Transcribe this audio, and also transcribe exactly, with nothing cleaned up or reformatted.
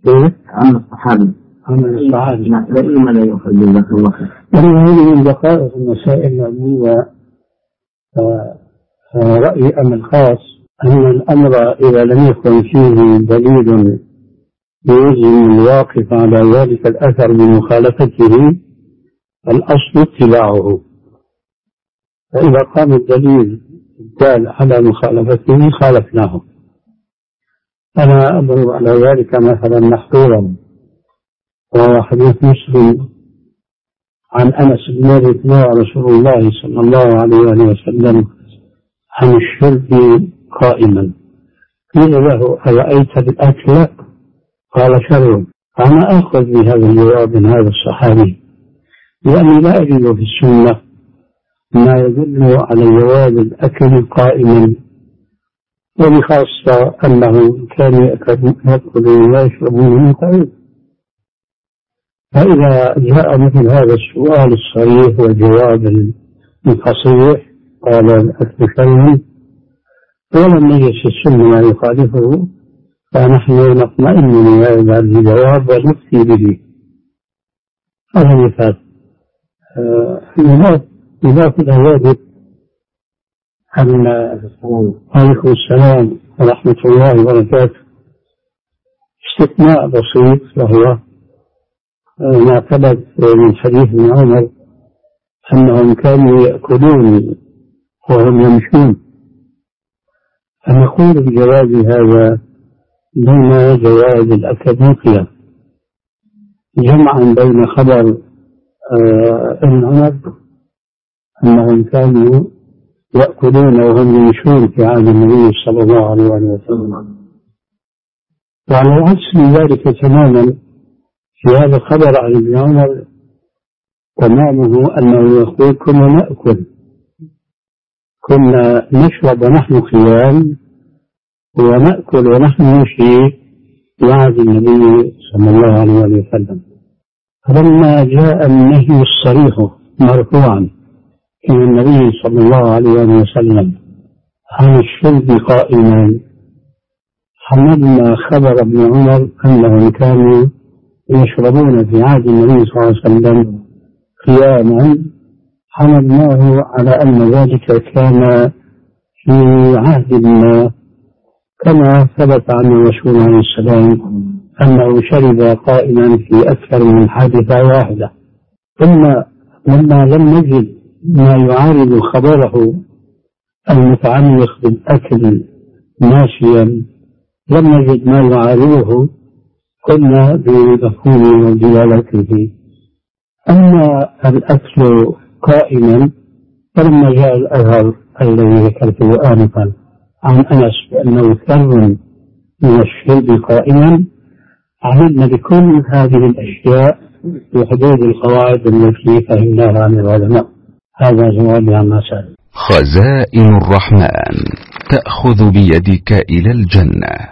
عن الصحابي عن الصحابي لما لا يخرج لك الله خير. هذه من دقائق المسائل العلمية. رأيي أنا الخاص أن الأمر إذا لم يكن فيه دليل يلزم الواقف على ذلك الأثر بمخالفته الأصل اتباعه، فإذا قام الدليل الدال على مخالفته خالفناه. أنا أضرب على ذلك مثلا محظورا، وهو حديث مسلم عن أنس بن مالك نهى رسول الله صلى الله عليه وسلم عن الشرب قائما، قيل له أرأيت بالأكل؟ قال شرب. فأنا أخذ بهذا الجواب من هذا الصحابي، لأني لا أجد في السنة ما يدل على جواز الأكل قائما، وبخاصة أنه كان يأكل ويشربون من قعود. فإذا جاء مثل هذا السؤال الصريح والجواب الفصيح قال الأكل شرب ولم نجد في السنة ما يخالفه، فنحن نطمئن من هذا الجواب ونفتي به. هذا مثال. إضافة ذلك أن عليكم السلام ورحمة الله وبركاته استثناء بسيط، وهو ما ثبت من حديث ابن عمر أنهم كانوا يأكلون وهم يمشون، فنقول بجواز هذا دون جواز الأكل والقيام، جمعا بين خبر ابن عمر أنهم كانوا يأكلون وهم يمشون في عهد النبي صلى الله عليه وسلم، وعلى العكس من ذلك تماما في هذا الخبر عن ابن عمر تمامه أنه يقول كنا نأكل كنا نشرب ونحن خيام ونأكل ونحن نمشي في عهد النبي صلى الله عليه وسلم. فلما جاء النهي الصريح مرفوعا إلى النبي صلى الله عليه وسلم عن الشرب قائما، حملنا خبر ابن عمر أنهم كانوا يشربون في عهد النبي صلى الله عليه وسلم قياما، حملناه على أن ذلك كان في عهد ما، كما ثبت عن الرسول عليه السلام أنه شرب قائما في أكثر من حادثة واحدة. ثم لما لم نجد ما يعارض خبره المتعلق بالأكل ماشيا، لم نجد ما يعارضه، قلنا بمفهوم ودلالته. أما الأكل قائما فلما جاء الأثر الذي ذكرته آنفا عن أنس بأنه ثر من الشرب قائما، عملنا بكل هذه الأشياء بحدود القواعد التي فهمناها عن العلماء. هذا جوابي عما سأل. خزائن الرحمن تأخذ بيدك إلى الجنة.